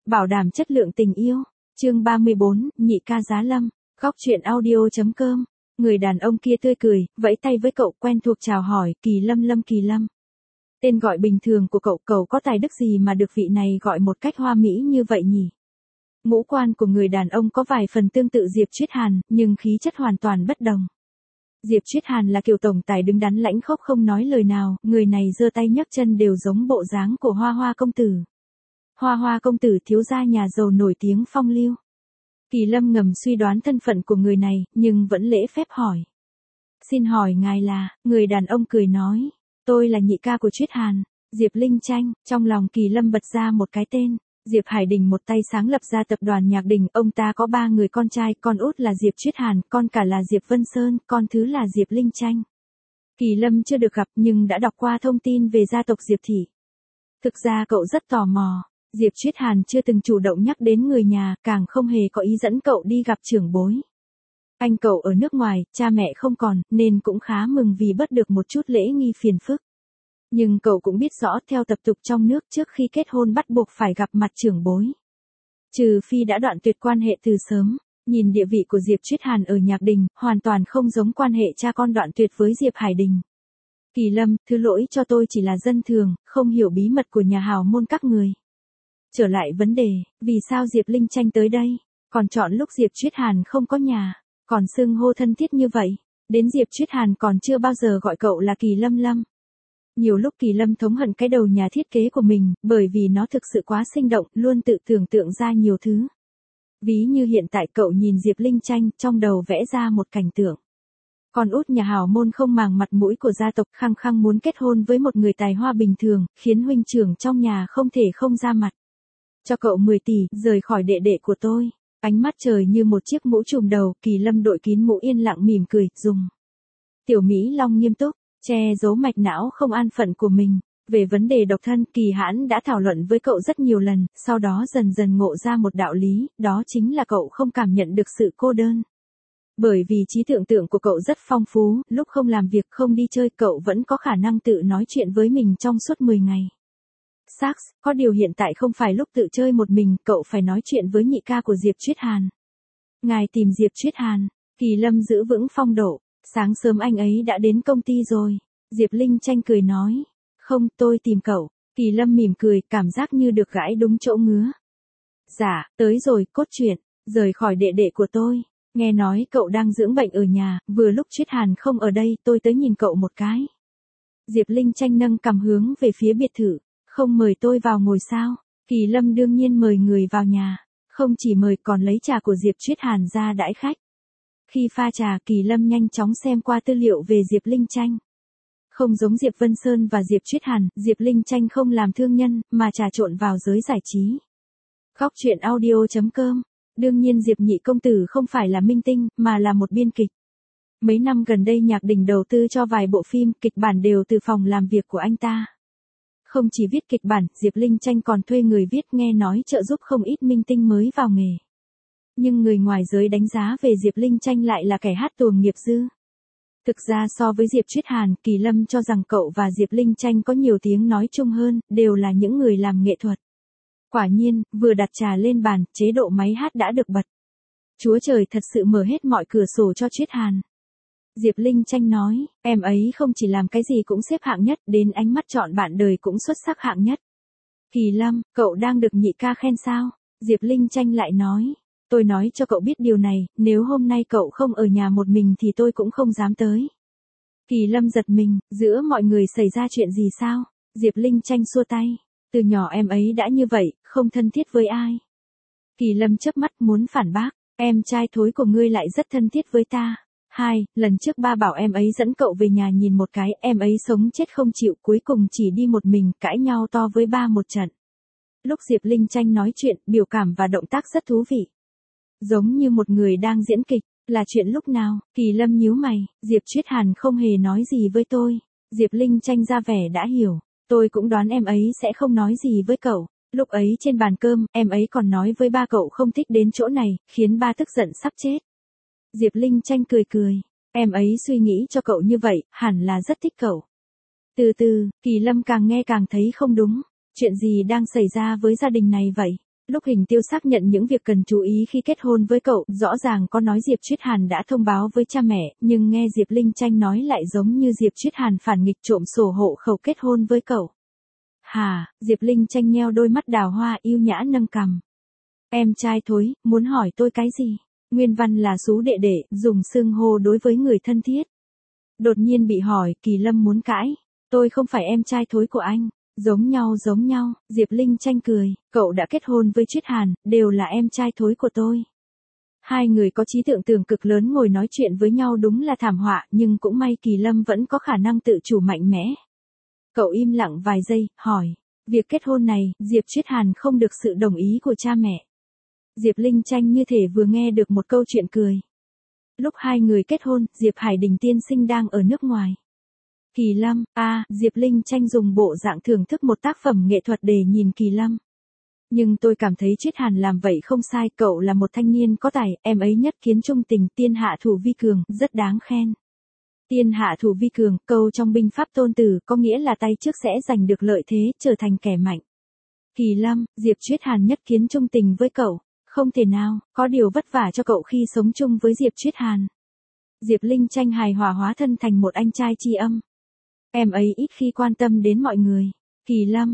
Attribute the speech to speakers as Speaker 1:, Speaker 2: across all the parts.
Speaker 1: bảo đảm chất lượng tình yêu. Chương 34, nhị ca giá lâm. Góc truyện audio.com. Người đàn ông kia tươi cười, vẫy tay với cậu, quen thuộc chào hỏi, Kỳ Lâm. Kỳ Lâm. Tên gọi bình thường của cậu có tài đức gì mà được vị này gọi một cách hoa mỹ như vậy nhỉ? Ngũ quan của người đàn ông có vài phần tương tự Diệp Chuyết Hàn, nhưng khí chất hoàn toàn bất đồng. Diệp Chuyết Hàn là kiểu tổng tài đứng đắn lãnh khốc không nói lời nào, người này giơ tay nhấc chân đều giống bộ dáng của Hoa công tử. Hoa công tử thiếu gia nhà giàu nổi tiếng phong lưu. Kỳ Lâm ngầm suy đoán thân phận của người này, nhưng vẫn lễ phép hỏi. Xin hỏi ngài là, người đàn ông cười nói. Tôi là nhị ca của Chuyết Hàn, Diệp Linh Tranh. Trong lòng Kỳ Lâm bật ra một cái tên. Diệp Hải Đình một tay sáng lập ra tập đoàn Nhạc Đình, ông ta có 3 người con trai, con út là Diệp Chuyết Hàn, con cả là Diệp Vân Sơn, con thứ là Diệp Linh Tranh. Kỳ Lâm chưa được gặp nhưng đã đọc qua thông tin về gia tộc Diệp Thị. Thực ra cậu rất tò mò, Diệp Chuyết Hàn chưa từng chủ động nhắc đến người nhà, càng không hề có ý dẫn cậu đi gặp trưởng bối. Anh cậu ở nước ngoài, cha mẹ không còn, nên cũng khá mừng vì bớt được một chút lễ nghi phiền phức. Nhưng cậu cũng biết rõ theo tập tục trong nước trước khi kết hôn bắt buộc phải gặp mặt trưởng bối. Trừ phi đã đoạn tuyệt quan hệ từ sớm, nhìn địa vị của Diệp Chuyết Hàn ở Nhạc Đình, hoàn toàn không giống quan hệ cha con đoạn tuyệt với Diệp Hải Đình. Kỳ Lâm, thứ lỗi cho tôi chỉ là dân thường, không hiểu bí mật của nhà hào môn các người. Trở lại vấn đề, vì sao Diệp Linh Tranh tới đây, còn chọn lúc Diệp Chuyết Hàn không có nhà, còn xưng hô thân thiết như vậy, đến Diệp Chuyết Hàn còn chưa bao giờ gọi cậu là Kỳ Lâm. Nhiều lúc Kỳ Lâm thống hận cái đầu nhà thiết kế của mình, bởi vì nó thực sự quá sinh động, luôn tự tưởng tượng ra nhiều thứ. Ví như hiện tại cậu nhìn Diệp Linh Tranh, trong đầu vẽ ra một cảnh tượng. Con út nhà hào môn không màng mặt mũi của gia tộc, khăng khăng muốn kết hôn với một người tài hoa bình thường, khiến huynh trưởng trong nhà không thể không ra mặt. Cho cậu 10 tỷ, rời khỏi đệ đệ của tôi. Ánh mắt trời như một chiếc mũ trùm đầu, Kỳ Lâm đội kín mũ yên lặng mỉm cười, dùng. Tiểu Mỹ Long nghiêm túc, che giấu mạch não không an phận của mình. Về vấn đề độc thân, Kỳ Hãn đã thảo luận với cậu rất nhiều lần, sau đó dần dần ngộ ra một đạo lý, đó chính là cậu không cảm nhận được sự cô đơn. Bởi vì trí tưởng tượng của cậu rất phong phú, lúc không làm việc không đi chơi cậu vẫn có khả năng tự nói chuyện với mình trong suốt 10 ngày. Sax, có điều hiện tại không phải lúc tự chơi một mình, cậu phải nói chuyện với nhị ca của Diệp Chuyết Hàn. Ngài tìm Diệp Chuyết Hàn, Kỳ Lâm giữ vững phong độ, sáng sớm anh ấy đã đến công ty rồi. Diệp Linh Tranh cười nói, không, tôi tìm cậu. Kỳ Lâm mỉm cười, cảm giác như được gãi đúng chỗ ngứa. Dạ, tới rồi, cốt truyện, rời khỏi đệ đệ của tôi. Nghe nói cậu đang dưỡng bệnh ở nhà, vừa lúc Chuyết Hàn không ở đây, tôi tới nhìn cậu một cái. Diệp Linh Tranh nâng cằm hướng về phía biệt thự. Không mời tôi vào ngồi sao? Kỳ Lâm đương nhiên mời người vào nhà. Không chỉ mời còn lấy trà của Diệp Chuyết Hàn ra đãi khách. Khi pha trà, Kỳ Lâm nhanh chóng xem qua tư liệu về Diệp Linh Tranh. Không giống Diệp Vân Sơn và Diệp Chuyết Hàn, Diệp Linh Tranh không làm thương nhân, mà trà trộn vào giới giải trí. Góc truyện audio.com. Đương nhiên Diệp nhị công tử không phải là minh tinh, mà là một biên kịch. Mấy năm gần đây Nhạc Đình đầu tư cho vài bộ phim, kịch bản đều từ phòng làm việc của anh ta. Không chỉ viết kịch bản, Diệp Linh Tranh còn thuê người viết, nghe nói trợ giúp không ít minh tinh mới vào nghề. Nhưng người ngoài giới đánh giá về Diệp Linh Tranh lại là kẻ hát tuồng nghiệp dư. Thực ra so với Diệp Chuyết Hàn, Kỳ Lâm cho rằng cậu và Diệp Linh Tranh có nhiều tiếng nói chung hơn, đều là những người làm nghệ thuật. Quả nhiên, vừa đặt trà lên bàn, chế độ máy hát đã được bật. Chúa trời thật sự mở hết mọi cửa sổ cho Chuyết Hàn. Diệp Linh Tranh nói, em ấy không chỉ làm cái gì cũng xếp hạng nhất, đến ánh mắt chọn bạn đời cũng xuất sắc hạng nhất. Kỳ Lâm, cậu đang được nhị ca khen sao? Diệp Linh Tranh lại nói, tôi nói cho cậu biết điều này, nếu hôm nay cậu không ở nhà một mình thì tôi cũng không dám tới. Kỳ Lâm giật mình, giữa mọi người xảy ra chuyện gì sao? Diệp Linh Tranh xua tay, từ nhỏ em ấy đã như vậy, không thân thiết với ai. Kỳ Lâm chớp mắt muốn phản bác, em trai thối của ngươi lại rất thân thiết với ta. Lần trước ba bảo em ấy dẫn cậu về nhà nhìn một cái, em ấy sống chết không chịu, cuối cùng chỉ đi một mình, cãi nhau to với ba một trận. Lúc Diệp Linh Tranh nói chuyện, biểu cảm và động tác rất thú vị. Giống như một người đang diễn kịch, là chuyện lúc nào? Kỳ Lâm nhíu mày, Diệp Chuyết Hàn không hề nói gì với tôi. Diệp Linh Tranh ra vẻ đã hiểu, tôi cũng đoán em ấy sẽ không nói gì với cậu. Lúc ấy trên bàn cơm, em ấy còn nói với ba cậu không thích đến chỗ này, khiến ba tức giận sắp chết. Diệp Linh Tranh cười, em ấy suy nghĩ cho cậu như vậy, hẳn là rất thích cậu. Từ từ, Kỳ Lâm càng nghe càng thấy không đúng, chuyện gì đang xảy ra với gia đình này vậy? Lúc Hình Tiêu xác nhận những việc cần chú ý khi kết hôn với cậu, rõ ràng có nói Diệp Chuyết Hàn đã thông báo với cha mẹ, nhưng nghe Diệp Linh Tranh nói lại giống như Diệp Chuyết Hàn phản nghịch trộm sổ hộ khẩu kết hôn với cậu. Hả? Diệp Linh Tranh nheo đôi mắt đào hoa yêu nhã nâng cằm. Em trai thối, muốn hỏi tôi cái gì? Nguyên văn là xú đệ đệ, dùng xưng hô đối với người thân thiết. Đột nhiên bị hỏi, Kỳ Lâm muốn cãi. Tôi không phải em trai thối của anh. Giống nhau, Diệp Linh Tranh cười, cậu đã kết hôn với Chuyết Hàn, đều là em trai thối của tôi. Hai người có trí tưởng tượng cực lớn ngồi nói chuyện với nhau đúng là thảm họa, nhưng cũng may Kỳ Lâm vẫn có khả năng tự chủ mạnh mẽ. Cậu im lặng vài giây, hỏi, việc kết hôn này, Diệp Chuyết Hàn không được sự đồng ý của cha mẹ. Diệp Linh Tranh như thể vừa nghe được một câu chuyện cười. Lúc hai người kết hôn, Diệp Hải Đình tiên sinh đang ở nước ngoài. Kỳ Lâm, Diệp Linh Tranh dùng bộ dạng thưởng thức một tác phẩm nghệ thuật để nhìn Kỳ Lâm. Nhưng tôi cảm thấy Chuyết Hàn làm vậy không sai, cậu là một thanh niên có tài, em ấy nhất kiến trung tình, tiên hạ thủ vi cường, rất đáng khen. Tiên hạ thủ vi cường, câu trong binh pháp Tôn Tử, có nghĩa là tay trước sẽ giành được lợi thế, trở thành kẻ mạnh. Kỳ Lâm, Diệp Chuyết Hàn nhất kiến trung tình với cậu, không thể nào, có điều vất vả cho cậu khi sống chung với Diệp Chuyết Hàn. Diệp Linh Tranh hài hòa hóa thân thành một anh trai tri âm. Em ấy ít khi quan tâm đến mọi người. Kỳ Lâm,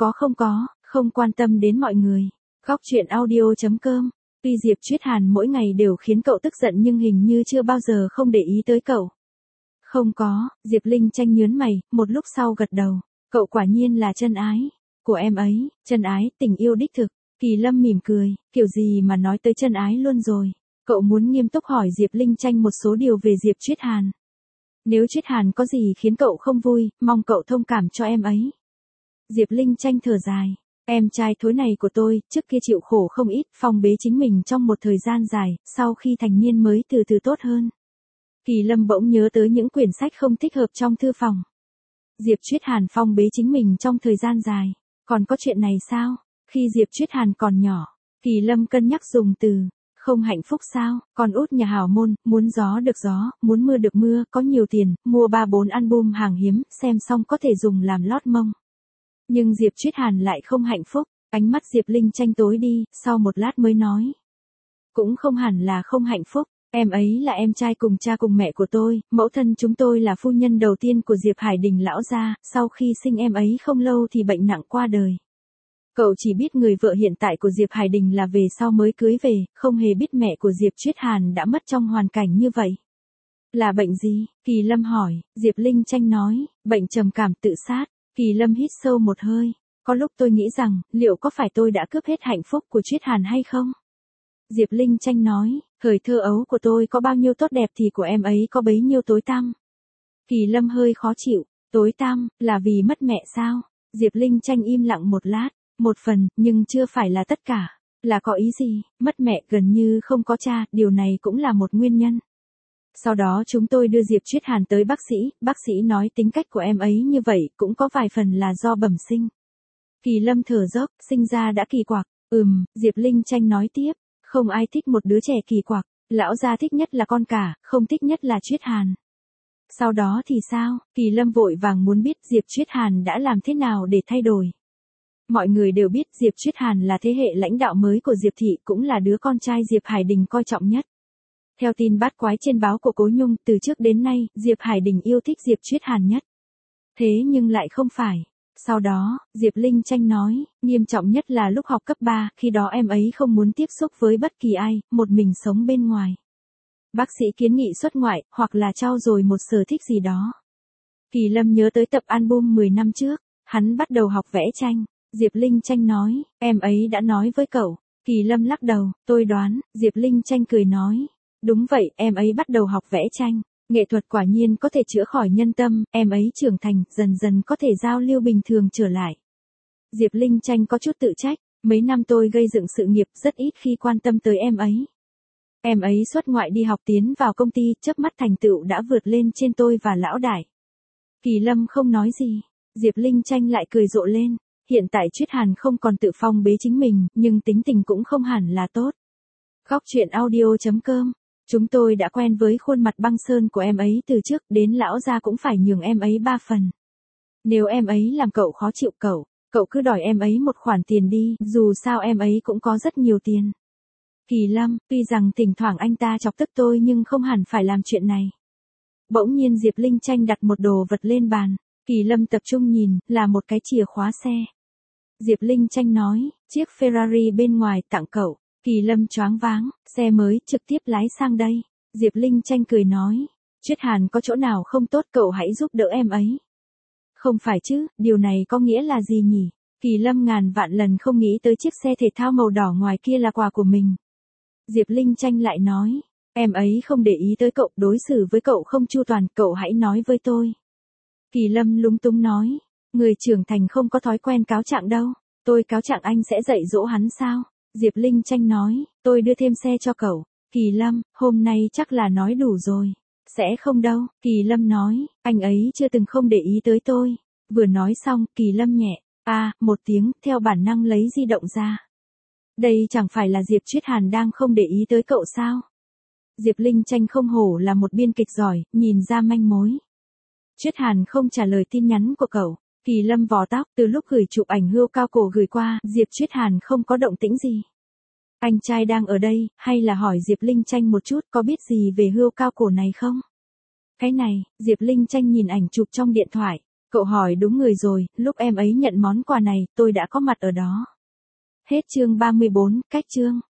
Speaker 1: không quan tâm đến mọi người. Góc truyện audio.com. Tuy Diệp Chuyết Hàn mỗi ngày đều khiến cậu tức giận nhưng hình như chưa bao giờ không để ý tới cậu. Không có, Diệp Linh Tranh nhớn mày, một lúc sau gật đầu. Cậu quả nhiên là chân ái của em ấy, chân ái, tình yêu đích thực. Kỳ Lâm mỉm cười, kiểu gì mà nói tới chân ái luôn rồi. Cậu muốn nghiêm túc hỏi Diệp Linh Tranh một số điều về Diệp Chuyết Hàn. Nếu Chuyết Hàn có gì khiến cậu không vui, mong cậu thông cảm cho em ấy. Diệp Linh Tranh thở dài. Em trai thối này của tôi, trước kia chịu khổ không ít, phong bế chính mình trong một thời gian dài, sau khi thành niên mới từ từ tốt hơn. Kỳ Lâm bỗng nhớ tới những quyển sách không thích hợp trong thư phòng. Diệp Chuyết Hàn phong bế chính mình trong thời gian dài. Còn có chuyện này sao? Khi Diệp Chuyết Hàn còn nhỏ, Kỳ Lâm cân nhắc dùng từ, không hạnh phúc sao, con út nhà hào môn, muốn gió được gió, muốn mưa được mưa, có nhiều tiền, mua 3-4 album hàng hiếm, xem xong có thể dùng làm lót mông. Nhưng Diệp Chuyết Hàn lại không hạnh phúc, ánh mắt Diệp Linh Tranh tối đi, sau một lát mới nói. Cũng không hẳn là không hạnh phúc, em ấy là em trai cùng cha cùng mẹ của tôi, mẫu thân chúng tôi là phu nhân đầu tiên của Diệp Hải Đình lão gia, sau khi sinh em ấy không lâu thì bệnh nặng qua đời. Cậu chỉ biết người vợ hiện tại của Diệp Hải Đình là về sau mới cưới về, không hề biết mẹ của Diệp Chuyết Hàn đã mất trong hoàn cảnh như vậy. Là bệnh gì? Kỳ Lâm hỏi, Diệp Linh Tranh nói, bệnh trầm cảm tự sát. Kỳ Lâm hít sâu một hơi, có lúc tôi nghĩ rằng, liệu có phải tôi đã cướp hết hạnh phúc của Chuyết Hàn hay không? Diệp Linh Tranh nói, thời thơ ấu của tôi có bao nhiêu tốt đẹp thì của em ấy có bấy nhiêu tối tăm. Kỳ Lâm hơi khó chịu, tối tăm, là vì mất mẹ sao? Diệp Linh Tranh im lặng một lát. Một phần, nhưng chưa phải là tất cả. Là có ý gì, mất mẹ gần như không có cha, điều này cũng là một nguyên nhân. Sau đó chúng tôi đưa Diệp Chuyết Hàn tới bác sĩ nói tính cách của em ấy như vậy cũng có vài phần là do bẩm sinh. Kỳ Lâm thở dốc, sinh ra đã kỳ quặc. Diệp Linh Tranh nói tiếp, không ai thích một đứa trẻ kỳ quặc, lão gia thích nhất là con cả, không thích nhất là Chuyết Hàn. Sau đó thì sao? Kỳ Lâm vội vàng muốn biết Diệp Chuyết Hàn đã làm thế nào để thay đổi. Mọi người đều biết Diệp Chuyết Hàn là thế hệ lãnh đạo mới của Diệp Thị, cũng là đứa con trai Diệp Hải Đình coi trọng nhất. Theo tin bát quái trên báo của Cố Nhung, từ trước đến nay, Diệp Hải Đình yêu thích Diệp Chuyết Hàn nhất. Thế nhưng lại không phải. Sau đó, Diệp Linh Tranh nói, nghiêm trọng nhất là lúc học cấp 3, khi đó em ấy không muốn tiếp xúc với bất kỳ ai, một mình sống bên ngoài. Bác sĩ kiến nghị xuất ngoại, hoặc là trau dồi một sở thích gì đó. Kỳ Lâm nhớ tới tập album 10 năm trước, hắn bắt đầu học vẽ tranh. Diệp Linh Tranh nói, em ấy đã nói với cậu. Kỳ Lâm lắc đầu, tôi đoán. Diệp Linh Tranh cười nói, đúng vậy, em ấy bắt đầu học vẽ tranh. Nghệ thuật quả nhiên có thể chữa khỏi nhân tâm, em ấy trưởng thành, dần dần có thể giao lưu bình thường trở lại. Diệp Linh Tranh có chút tự trách, mấy năm tôi gây dựng sự nghiệp rất ít khi quan tâm tới em ấy. Em ấy xuất ngoại đi học tiến vào công ty, chớp mắt thành tựu đã vượt lên trên tôi và lão đại. Kỳ Lâm không nói gì, Diệp Linh Tranh lại cười rộ lên. Hiện tại Chuyết Hàn không còn tự phong bế chính mình, nhưng tính tình cũng không hẳn là tốt. Góc truyện audio.com. Chúng tôi đã quen với khuôn mặt băng sơn của em ấy từ trước, đến lão gia cũng phải nhường em ấy 3 phần. Nếu em ấy làm cậu khó chịu cậu, Cậu cứ đòi em ấy một khoản tiền đi, dù sao em ấy cũng có rất nhiều tiền. Kỳ Lâm, tuy rằng thỉnh thoảng anh ta chọc tức tôi nhưng không hẳn phải làm chuyện này. Bỗng nhiên Diệp Linh Tranh đặt một đồ vật lên bàn. Kỳ Lâm tập trung nhìn, là một cái chìa khóa xe. Diệp Linh Tranh nói, chiếc Ferrari bên ngoài tặng cậu. Kỳ Lâm choáng váng, xe mới, trực tiếp lái sang đây. Diệp Linh Tranh cười nói, Chuyết Hàn có chỗ nào không tốt cậu hãy giúp đỡ em ấy. Không phải chứ, điều này có nghĩa là gì nhỉ? Kỳ Lâm ngàn vạn lần không nghĩ tới chiếc xe thể thao màu đỏ ngoài kia là quà của mình. Diệp Linh Tranh lại nói, em ấy không để ý tới cậu, đối xử với cậu không chu toàn, cậu hãy nói với tôi. Kỳ Lâm lúng túng nói, người trưởng thành không có thói quen cáo trạng đâu, tôi cáo trạng anh sẽ dạy dỗ hắn sao? Diệp Linh Tranh nói, tôi đưa thêm xe cho cậu. Kỳ Lâm, hôm nay chắc là nói đủ rồi. Sẽ không đâu, Kỳ Lâm nói, anh ấy chưa từng không để ý tới tôi. Vừa nói xong, Kỳ Lâm nhẹ, một tiếng, theo bản năng lấy di động ra. Đây chẳng phải là Diệp Chuyết Hàn đang không để ý tới cậu sao? Diệp Linh Tranh không hổ là một biên kịch giỏi, nhìn ra manh mối. Chuyết Hàn không trả lời tin nhắn của cậu. Kỳ Lâm vò tóc, từ lúc gửi chụp ảnh Hươu Cao Cổ gửi qua, Diệp Chuyết Hàn không có động tĩnh gì. Anh trai đang ở đây, hay là hỏi Diệp Linh Tranh một chút có biết gì về Hươu Cao Cổ này không? Cái này, Diệp Linh Tranh nhìn ảnh chụp trong điện thoại. Cậu hỏi đúng người rồi, lúc em ấy nhận món quà này, tôi đã có mặt ở đó. Hết chương 34, cách chương.